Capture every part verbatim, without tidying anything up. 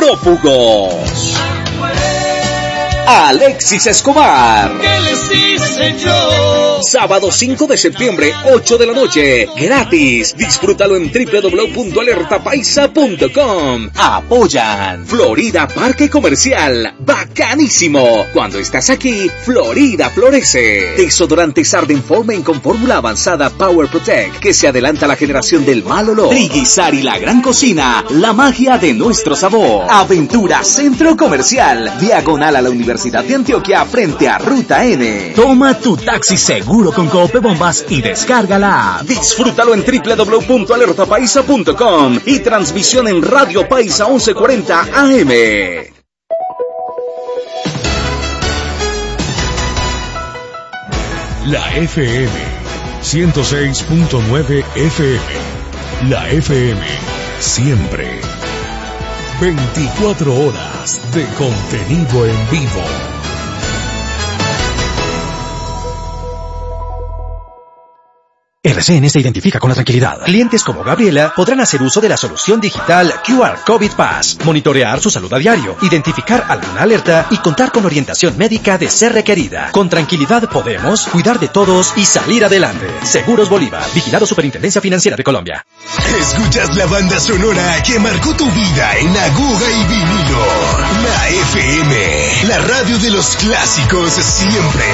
Prófugos. Alexis Escobar. ¿Qué les hice yo? Sábado cinco de septiembre, ocho de la noche. Gratis. Disfrútalo en doble u doble u doble u punto alerta paisa punto com. Apoyan Florida Parque Comercial. Bacanísimo. Cuando estás aquí, Florida florece. Desodorantes Ardenformen con fórmula avanzada Power Protect, que se adelanta a la generación del mal olor. Triguizar y la Gran Cocina. La magia de nuestro sabor. Aventura Centro Comercial. Diagonal a la Universidad de Antioquia frente a Ruta N. Toma tu taxi seguro con Cope Bombas y descarga la app. Disfrútalo en doble u doble u doble u punto alerta paisa punto com y transmisión en Radio Paisa once cuarenta A M. La F M ciento seis punto nueve F M. La F M siempre. veinticuatro horas de contenido en vivo. R C N se identifica con la tranquilidad. Clientes como Gabriela podrán hacer uso de la solución digital Q R COVID Pass, monitorear su salud a diario, identificar alguna alerta y contar con orientación médica de ser requerida. Con tranquilidad podemos cuidar de todos y salir adelante. Seguros Bolívar, vigilado Superintendencia Financiera de Colombia. Escuchas la banda sonora que marcó tu vida en aguja y vinilo. La F M, la radio de los clásicos siempre.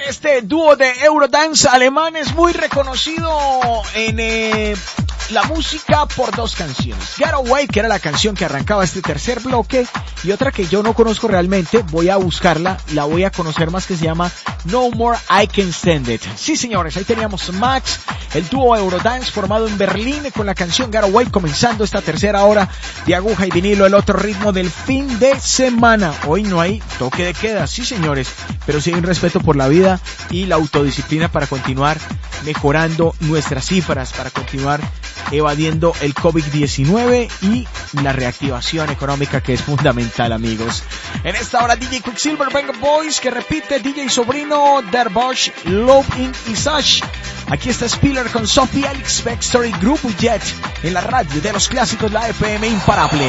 Este dúo de Eurodance alemán es muy reconocido en eh, la música por dos canciones. Get Away, que era la canción que arrancaba este tercer bloque, y otra que yo no conozco realmente, voy a buscarla, la voy a conocer más, que se llama No More I Can Stand It. Sí, señores, ahí teníamos Max, el dúo Eurodance formado en Berlín con la canción Get Away, comenzando esta tercera hora de Aguja y Vinilo, el otro ritmo del fin de semana. Hoy no hay toque de queda, sí, señores, pero sí hay un respeto por la vida y la autodisciplina para continuar mejorando nuestras cifras, para continuar evadiendo el covid diecinueve y la reactivación económica, que es fundamental, amigos. En esta hora D J Quicksilver, Venga Boys, que repite D J Sobrino, Der Bosch, Love in Isaac. Aquí está Spiller con Sophie Alex Backstory Group Jet en la radio de los clásicos, la F M imparable.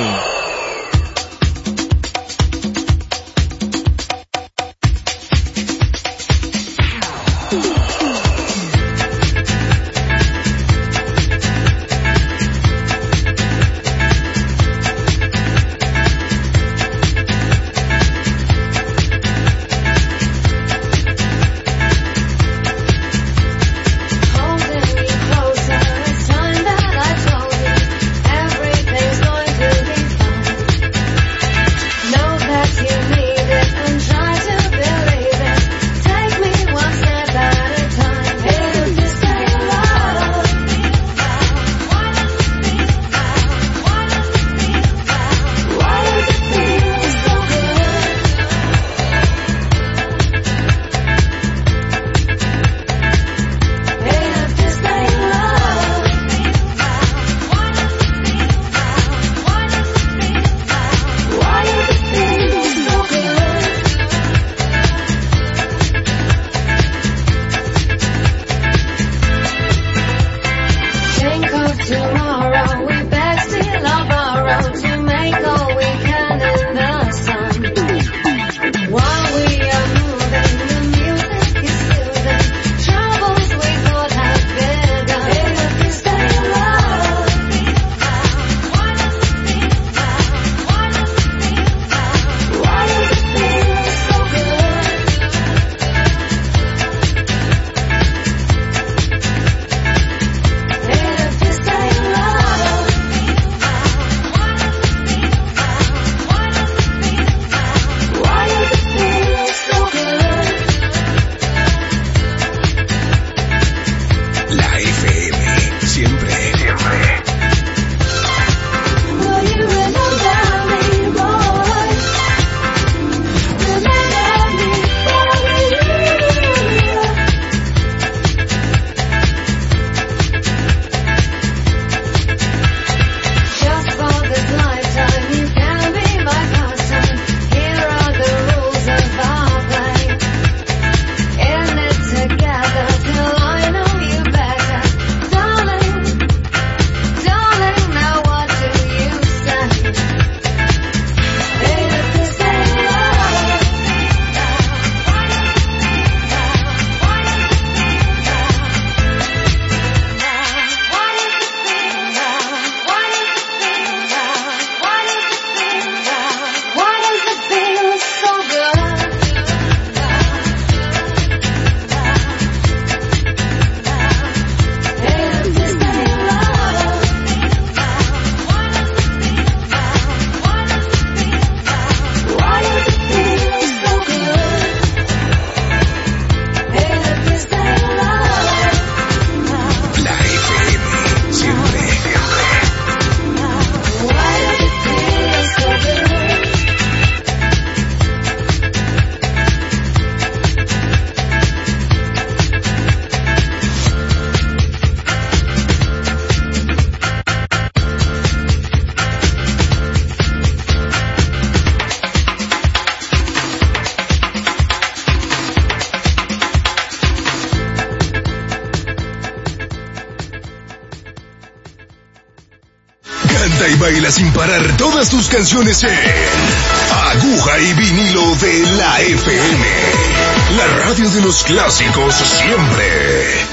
Canta y baila sin parar todas tus canciones en Aguja y Vinilo de la F M. La radio de los clásicos siempre.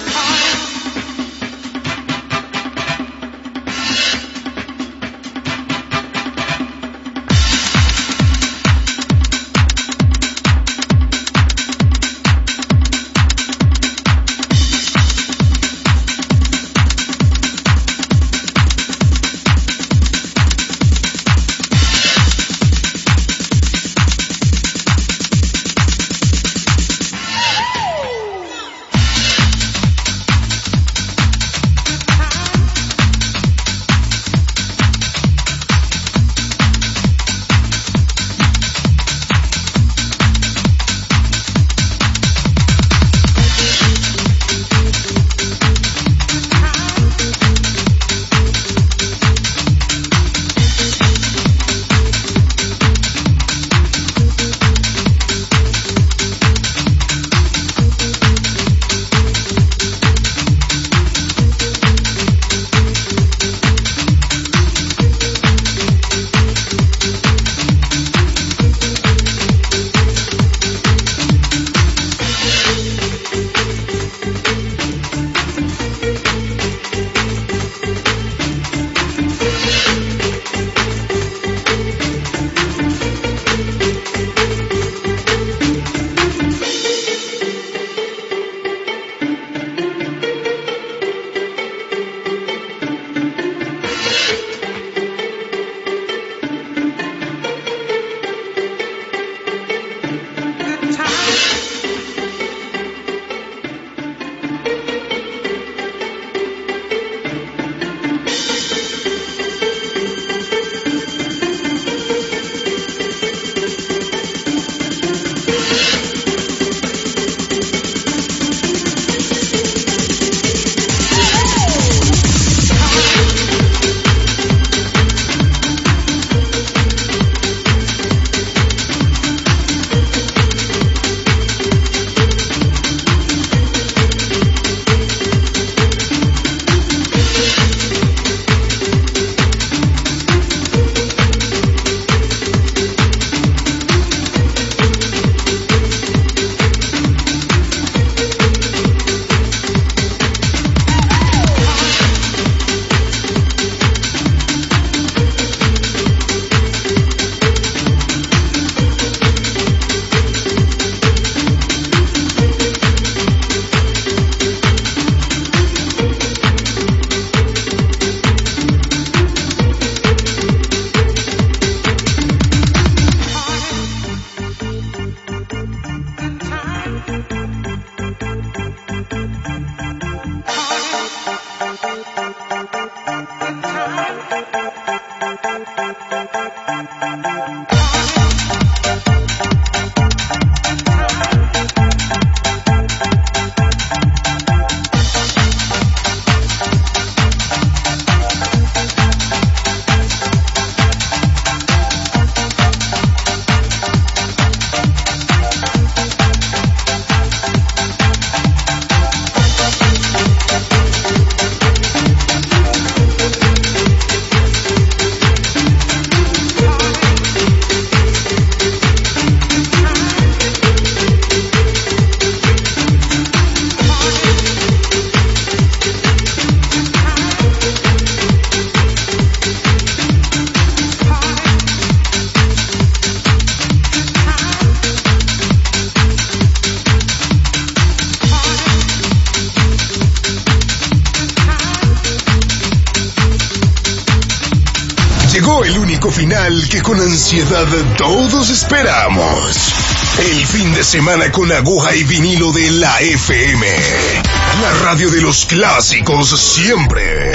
Final que con ansiedad todos esperamos. El fin de semana con aguja y vinilo de la F M. La radio de los clásicos siempre.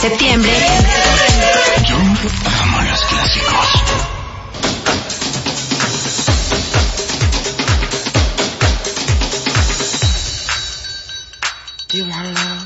septiembre. Yo amo los clásicos. Do you wanna know?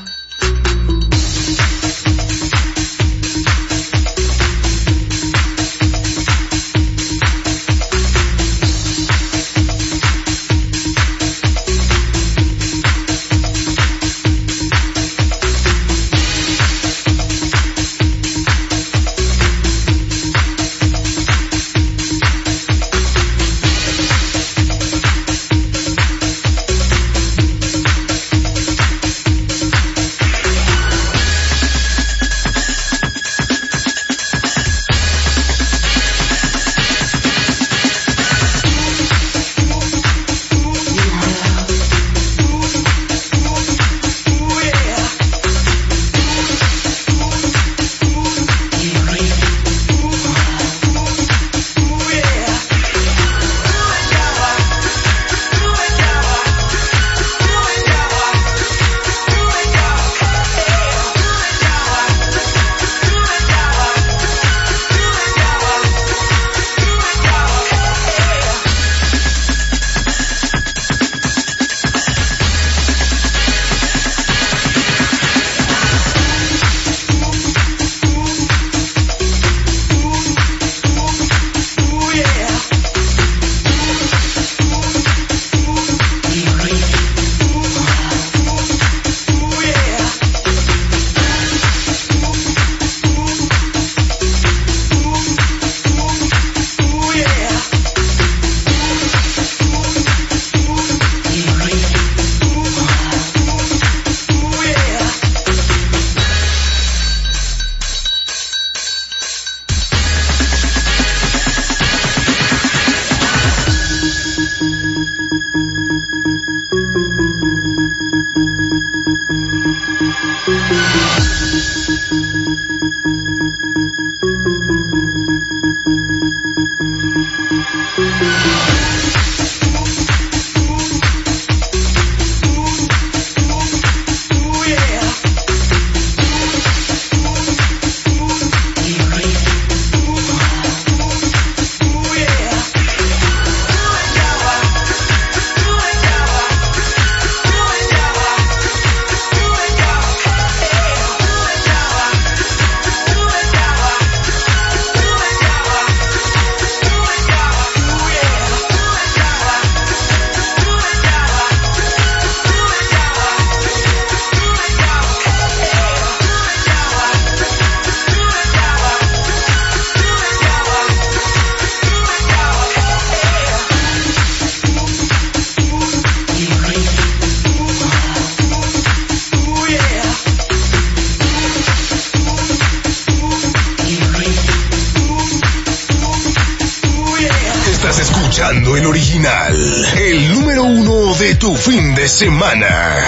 El original, el número uno de tu fin de semana.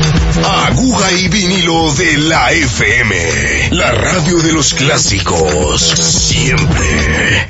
Aguja y vinilo de la F M, la radio de los clásicos, siempre.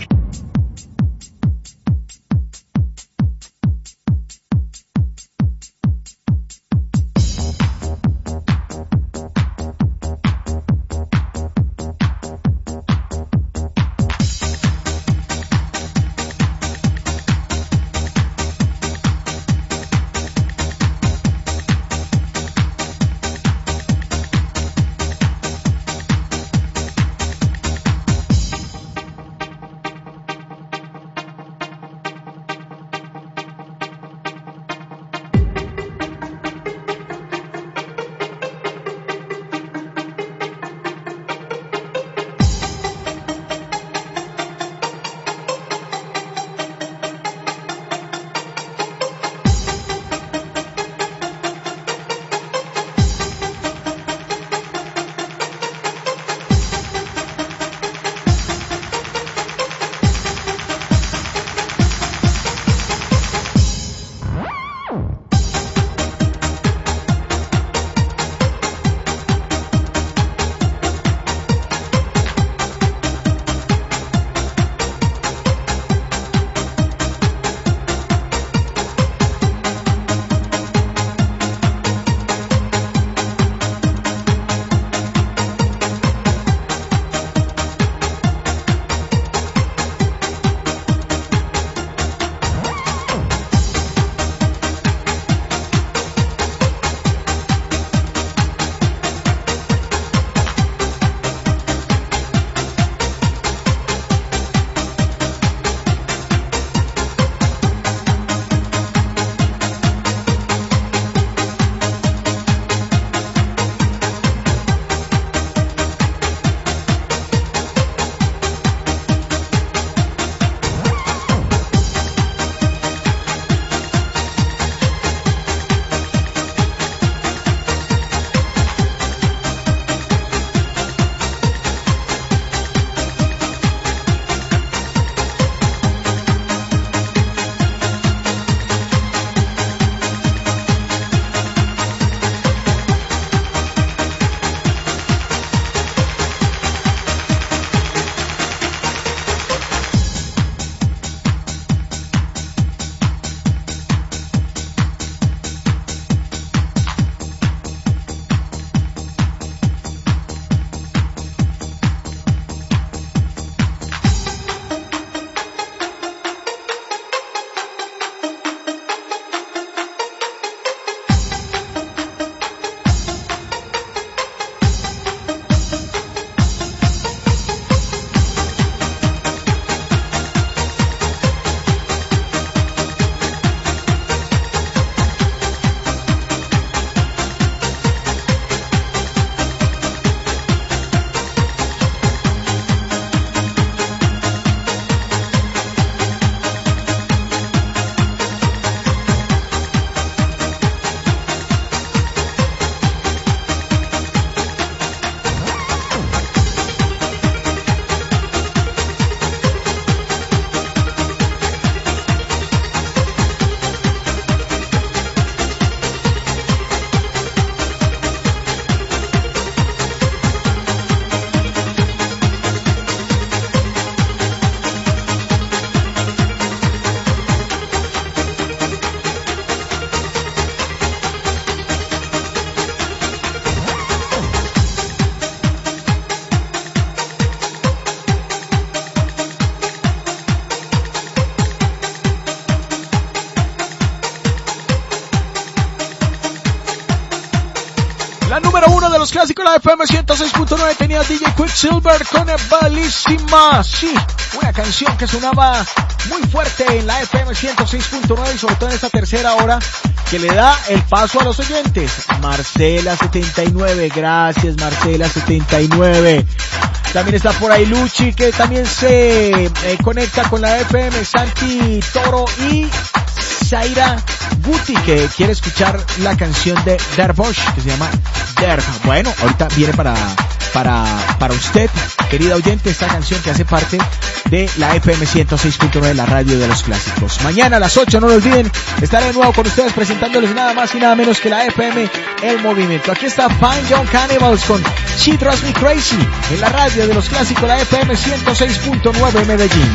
La número uno de los clásicos, la F M ciento seis punto nueve, tenía D J Quicksilver con Bellissima. Sí, una canción que sonaba muy fuerte en la F M ciento seis punto nueve y sobre todo en esta tercera hora que le da el paso a los oyentes. Marcela setenta y nueve, gracias Marcela setenta y nueve. También está por ahí Luchi, que también se eh, conecta con la F M, Santi Toro y Zaira Guti, que quiere escuchar la canción de Der Bosch, que se llama Der. Bueno, ahorita viene para, para, para usted, querida oyente, esta canción que hace parte de la F M ciento seis punto nueve, la radio de los clásicos. Mañana a las ocho, no lo olviden, estaré de nuevo con ustedes presentándoles nada más y nada menos que la F M El Movimiento. Aquí está Fine Young Cannibals con She Drives Me Crazy en la radio de los clásicos, la F M ciento seis punto nueve Medellín.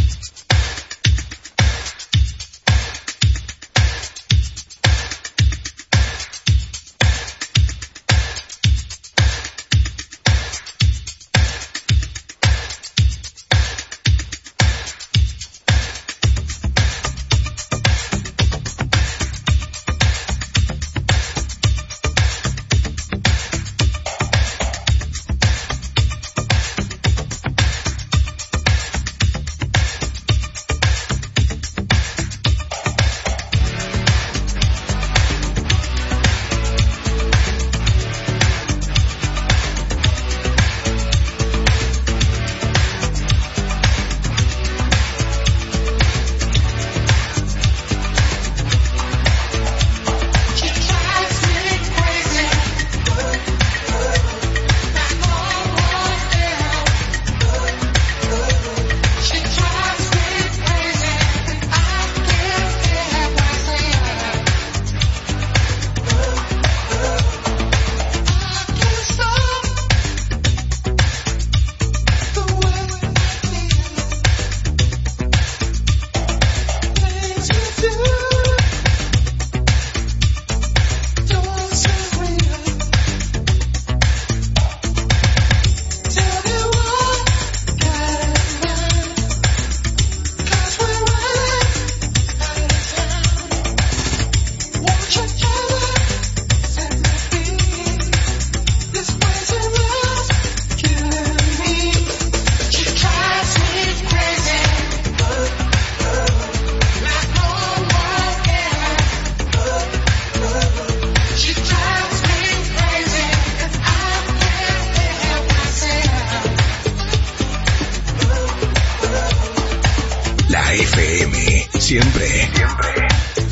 Siempre, siempre.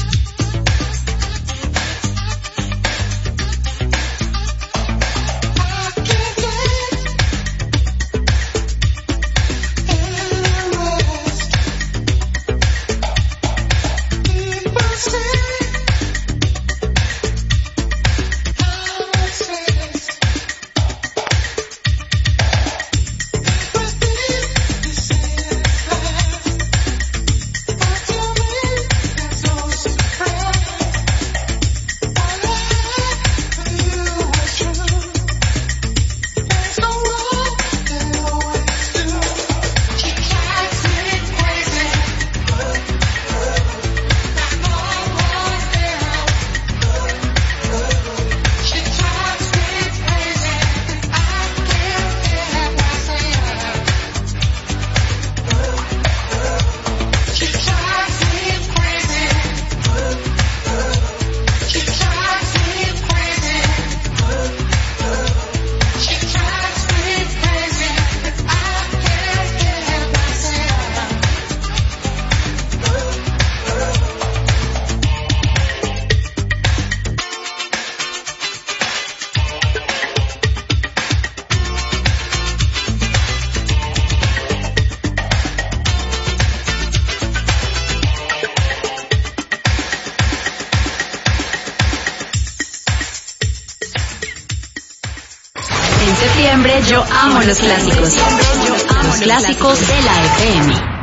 Yo amo los clásicos. Yo amo los clásicos de la F M.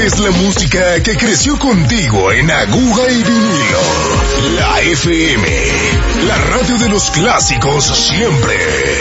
es la música que creció contigo en aguja y vinilo. La F M, la radio de los clásicos siempre.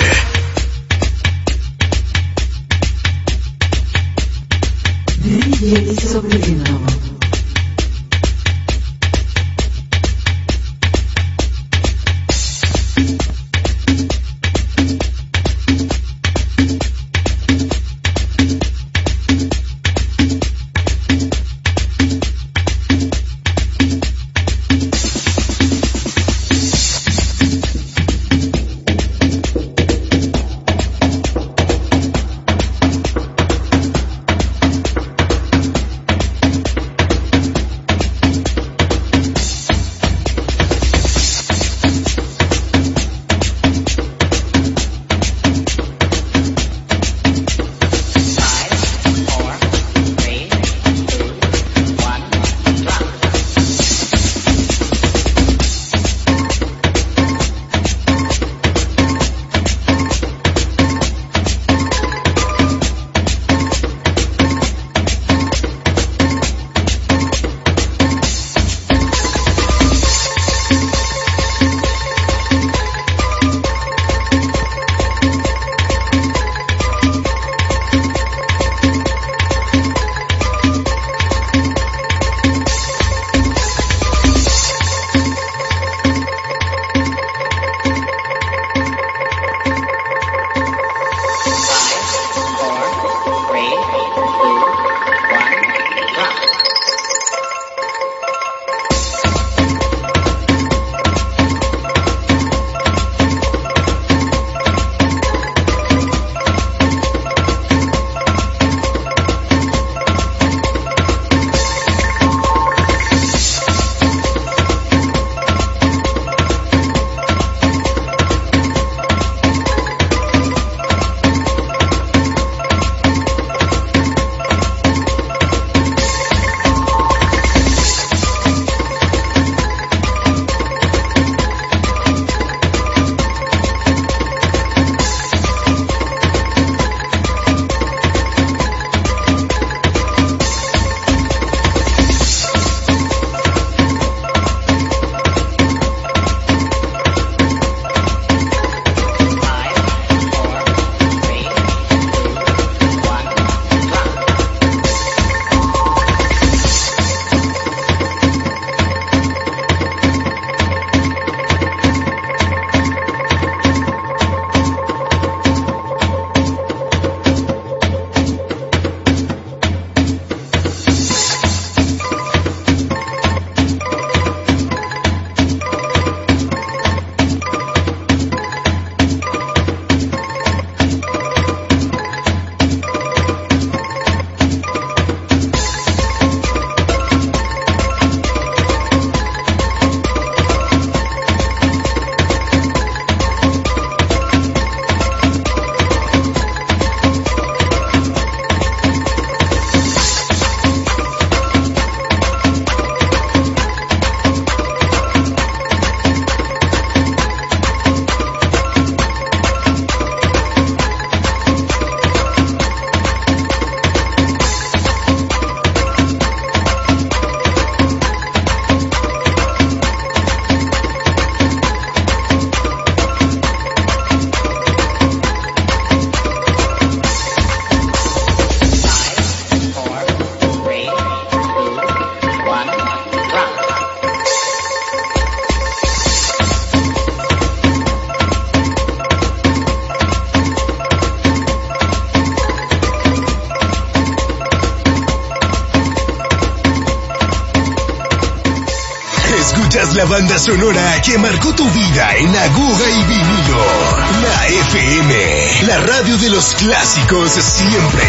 Escuchas la banda sonora que marcó tu vida en aguja y vinilo. La F M, la radio de los clásicos siempre.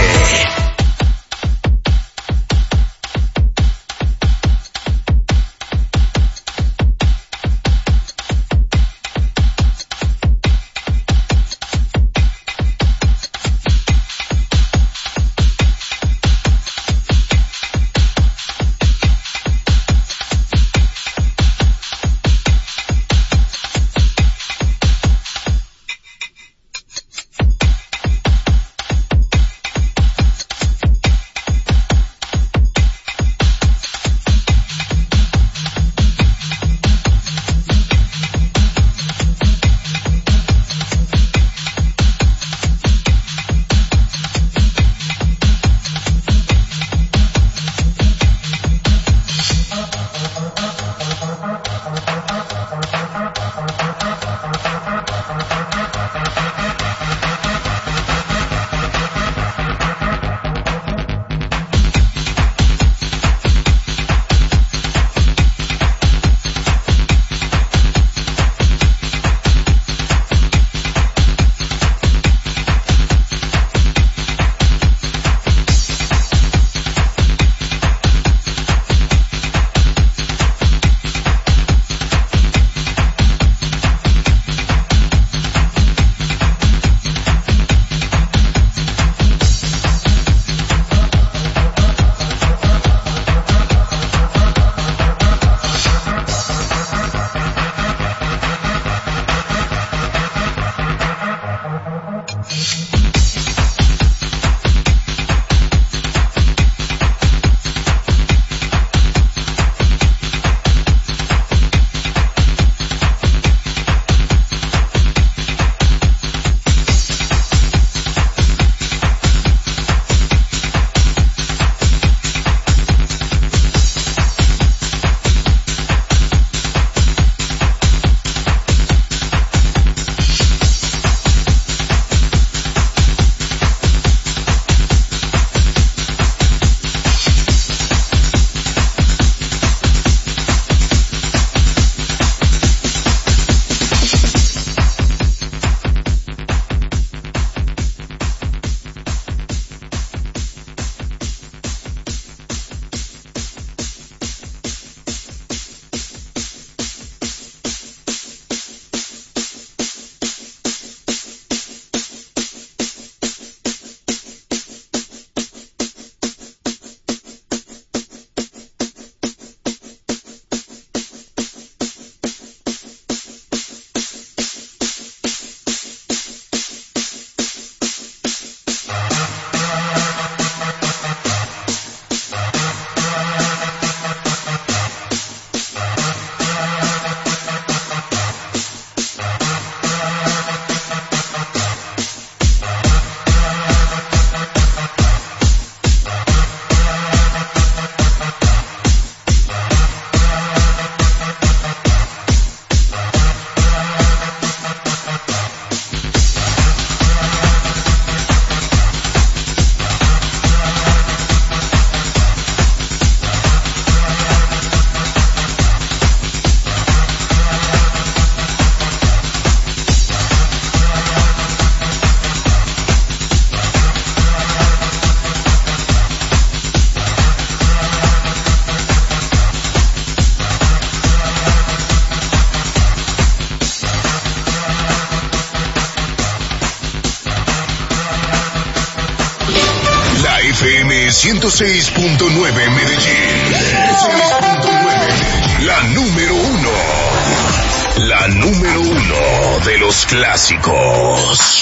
F M ciento seis punto nueve Medellín. ciento seis punto nueve Medellín. La número uno. La número uno de los clásicos.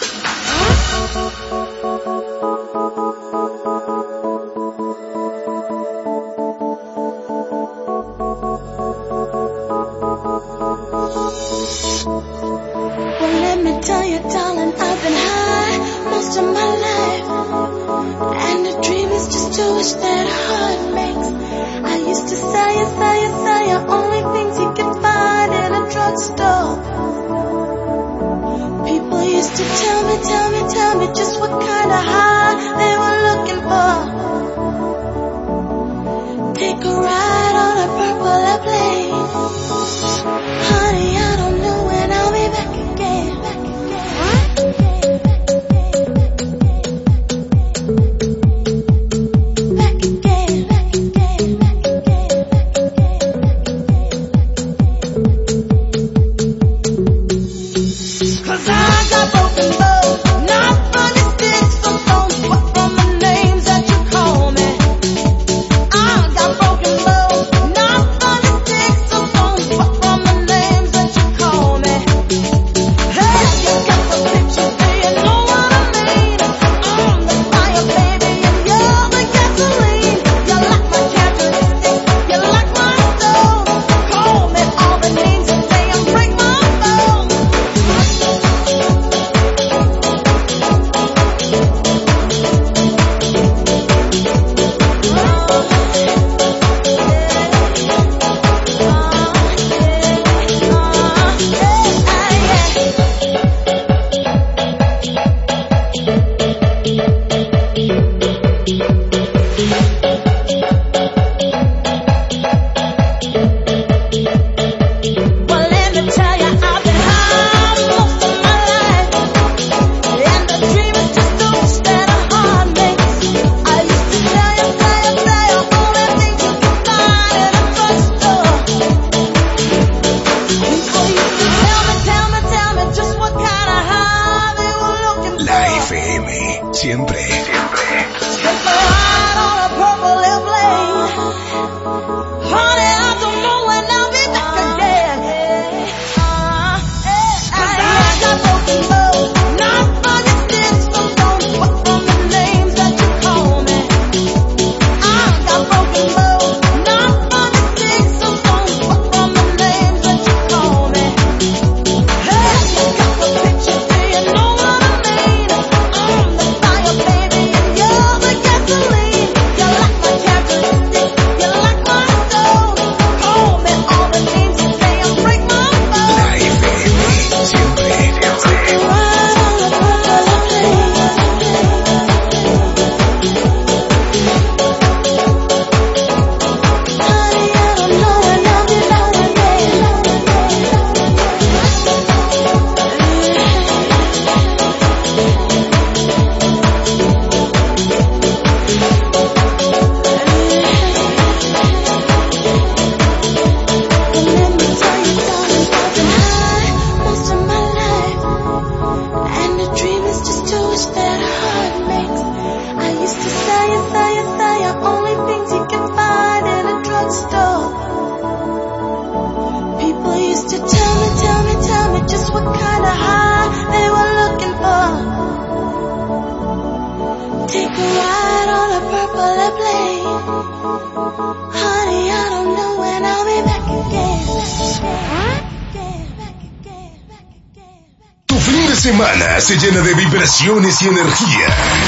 Semana se llena de vibraciones y energía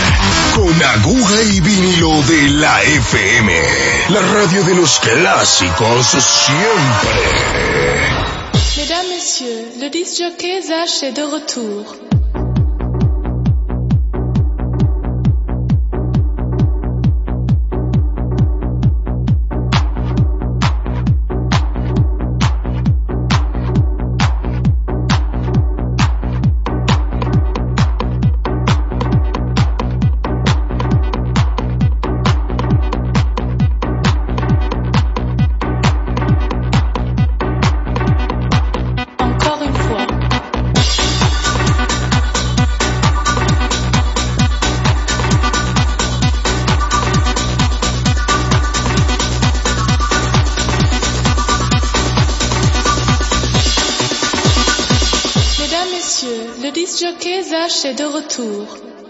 con Aguja y Vinilo de la F M, la radio de los clásicos siempre. Mesdames, messieurs, le disc jockey Zach est de retour. Encore une fois. est de retour.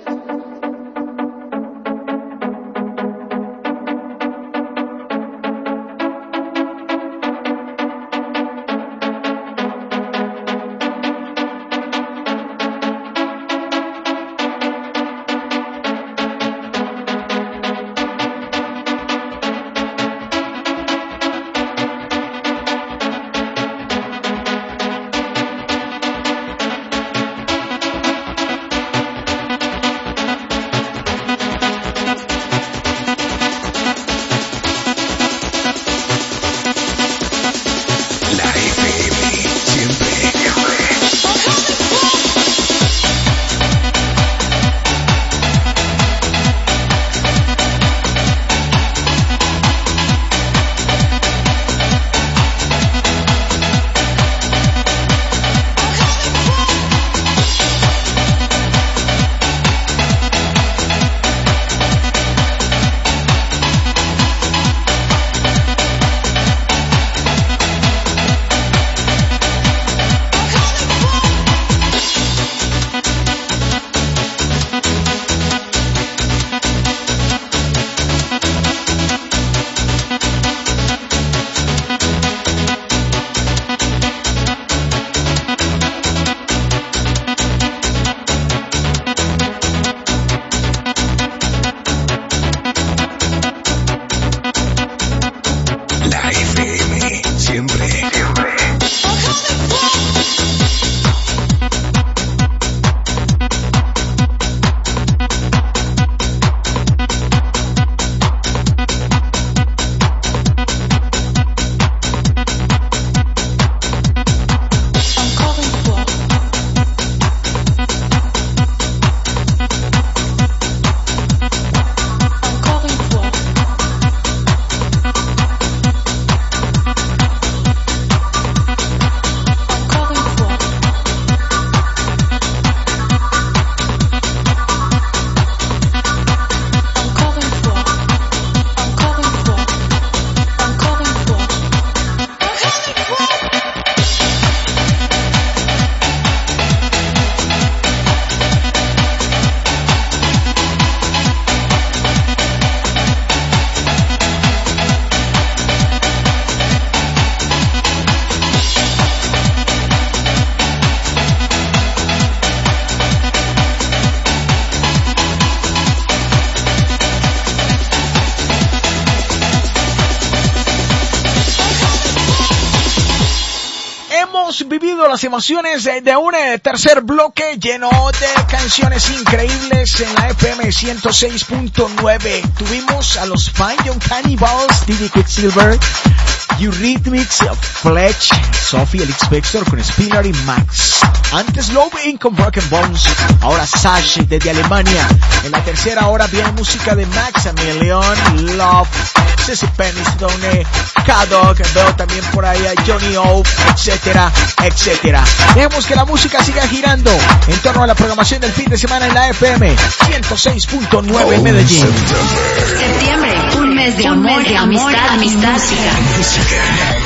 Vivido las emociones de, de un eh, tercer bloque lleno de canciones increíbles en la F M ciento seis punto nueve. Tuvimos a los Fine Young Cannibals, D J Quicksilver, Eurythmics, Fletch, Sophie, el X-Factor con Spiller y Max. Antes Love Inc con Broken Bones, ahora Sash desde Alemania. En la tercera hora viene música de Maximilian Love, Ceci Peniston, K-Dog, veo también por ahí a Johnny O, etcétera, etcétera. Dejemos que la música siga girando en torno a la programación del fin de semana en la F M ciento seis punto nueve en Medellín. Septiembre, un mes de amor, de amistad, amistad, música.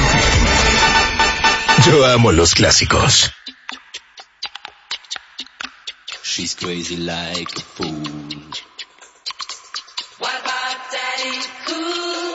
Yo amo los clásicos. She's crazy like a fool. What about Daddy Cool?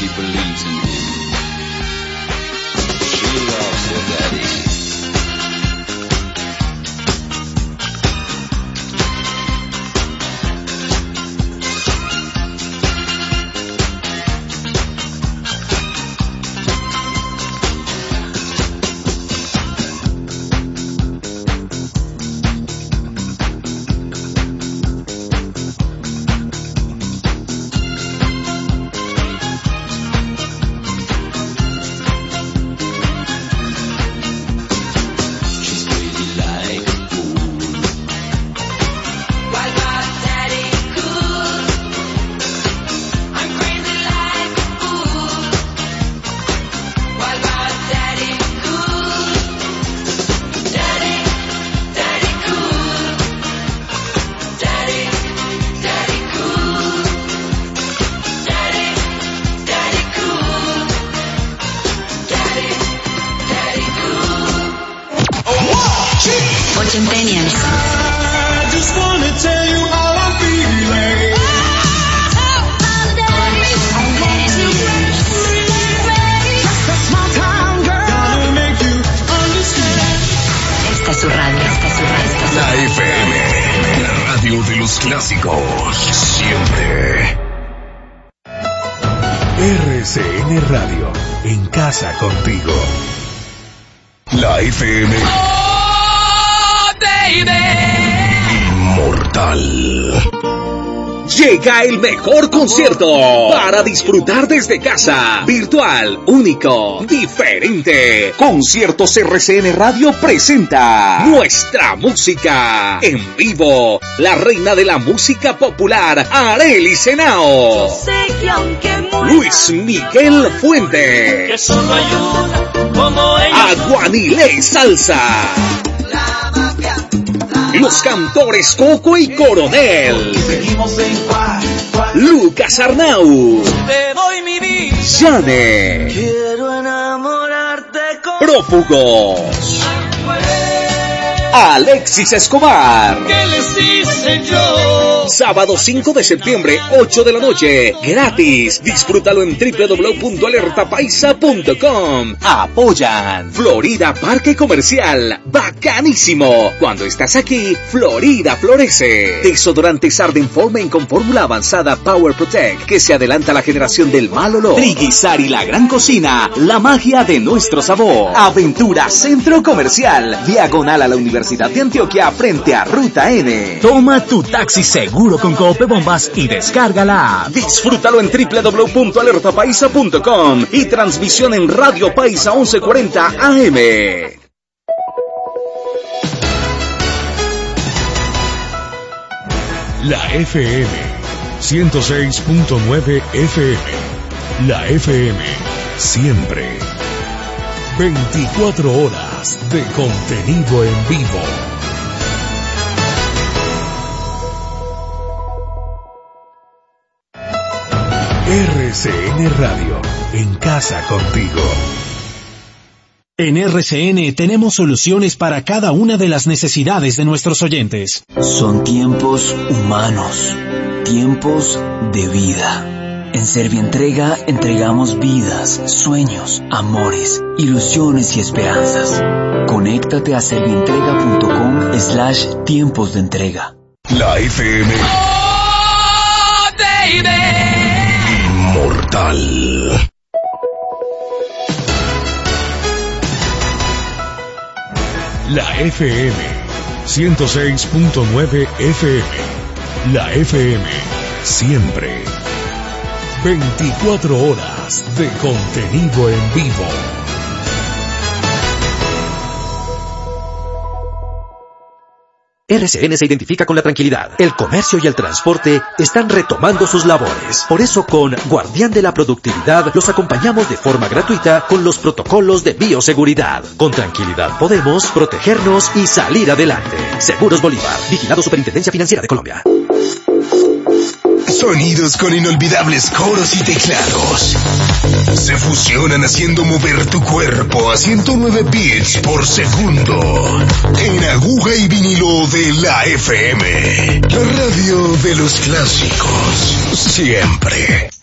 she believes in him. She loves her daddy. Clásicos, siempre. R C N Radio, en casa contigo. La F M. Oh, baby. Inmortal. Llega el mejor concierto para disfrutar desde casa. Virtual, único, diferente. Conciertos R C N Radio presenta nuestra música en vivo. La reina de la música popular, Arely Senao. Luis Miguel Fuente. Que solo hay una como ella. Aguanilé Salsa. Los cantores Coco y Coronel. Lucas Arnau. Te doy mi vida. Yane. Quiero enamorarte con Prófugos. Alexis Escobar. ¿Qué les hice yo? Sábado cinco de septiembre, ocho de la noche. Gratis. Disfrútalo en doble u doble u doble u punto alerta paisa punto com. Apoyan Florida Parque Comercial. Bacanísimo. Cuando estás aquí, Florida florece. Desodorantes Ardenformen con fórmula avanzada Power Protect, que se adelanta a la generación del mal olor. Triguizar y la gran cocina. La magia de nuestro sabor. Aventura Centro Comercial. Diagonal a la Universidad de Antioquia frente a Ruta N. Toma tu taxi seguro con Cope Bombas y descarga la app. Disfrútalo en doble u doble u doble u punto alerta paisa punto com y transmisión en Radio Paisa once cuarenta A M. La F M ciento seis punto nueve F M. La F M siempre. veinticuatro horas de contenido en vivo. R C N Radio, en casa contigo. En R C N tenemos soluciones para cada una de las necesidades de nuestros oyentes. Son tiempos humanos, tiempos de vida. En Servientrega entregamos vidas, sueños, amores, ilusiones y esperanzas. Conéctate a servientrega.com slash tiempos de entrega. La F M. Oh, baby. Inmortal. La F M ciento seis punto nueve F M. La F M siempre. veinticuatro horas de contenido en vivo. R C N se identifica con la tranquilidad. El comercio y el transporte están retomando sus labores. Por eso, con Guardián de la Productividad, los acompañamos de forma gratuita con los protocolos de bioseguridad. Con tranquilidad podemos protegernos y salir adelante. Seguros Bolívar, vigilado Superintendencia Financiera de Colombia. Sonidos con inolvidables coros y teclados se fusionan haciendo mover tu cuerpo a ciento nueve beats por segundo en aguja y vinilo de la F M, la radio de los clásicos, siempre.